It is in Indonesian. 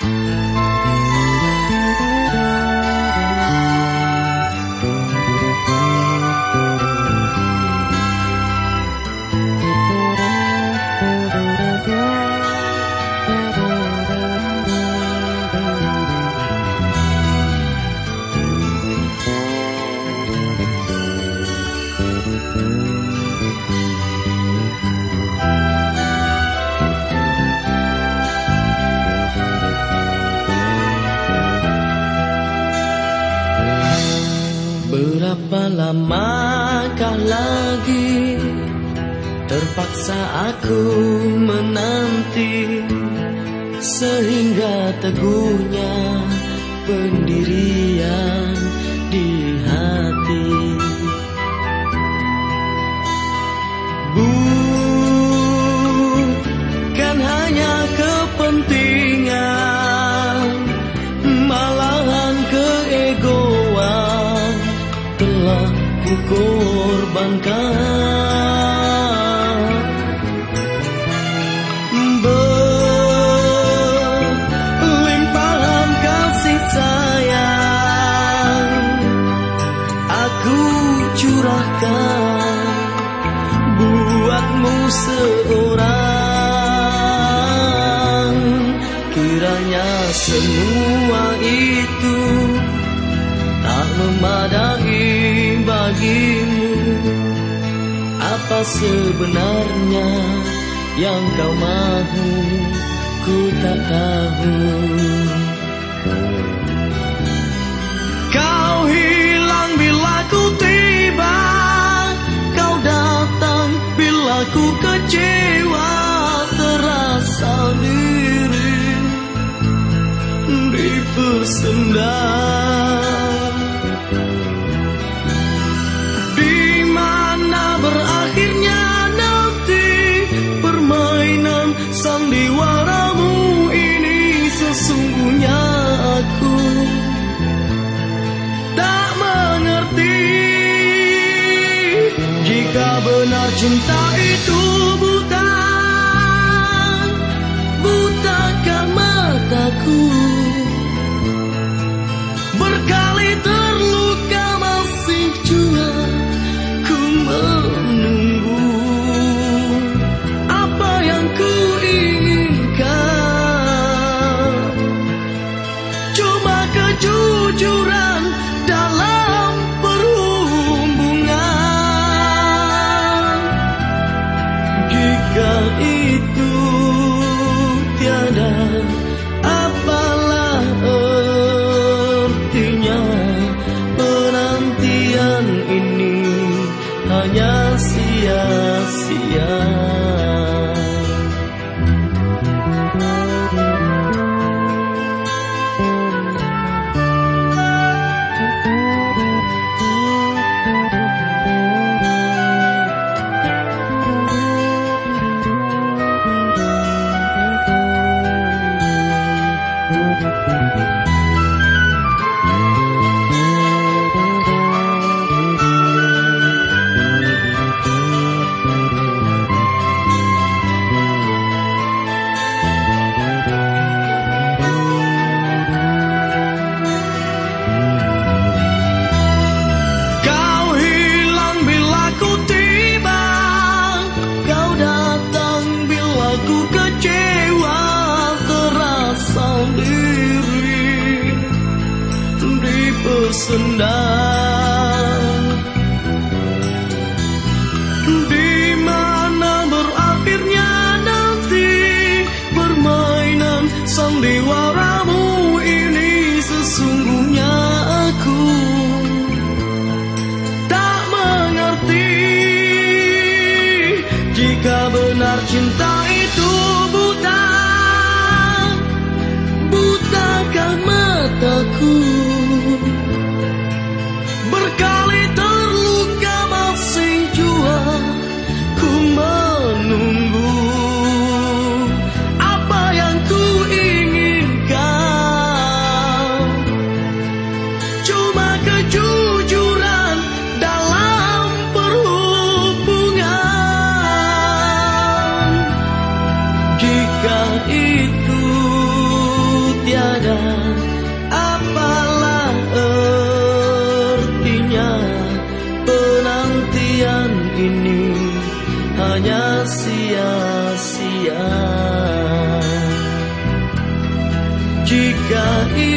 Berapa lamakah lagi terpaksa aku menanti, sehingga teguhnya pendirian di hati. Bukan hanya kepentingan, malahan keegoan telah kukorbankan. Berlimpahan kasih sayang aku curahkan buatmu seorang. Kiranya semua itu tak memadai bagimu. Apa sebenarnya yang kau mahu, ku tak tahu. Kau hilang bila ku tiba, kau datang bila ku kecewa, terasa diri dipersendam. Akhirnya nanti permainan sandiwaramu ini, sesungguhnya aku tak mengerti. Jika benar cinta itu buta, butakah mataku? Berkali terluka masih jua ku menunggu apa yang ku inginkan. Cuma kejujuran dalam perhubungan. Jika itu tiada, apalah artinya penantian ini, hanya sia-sia. Sendang di mana berakhirnya nanti permainan sandiwaramu ini, sesungguhnya aku tak mengerti. Jika benar cinta itu buta, butakah mataku? semuanya sia-sia. Jika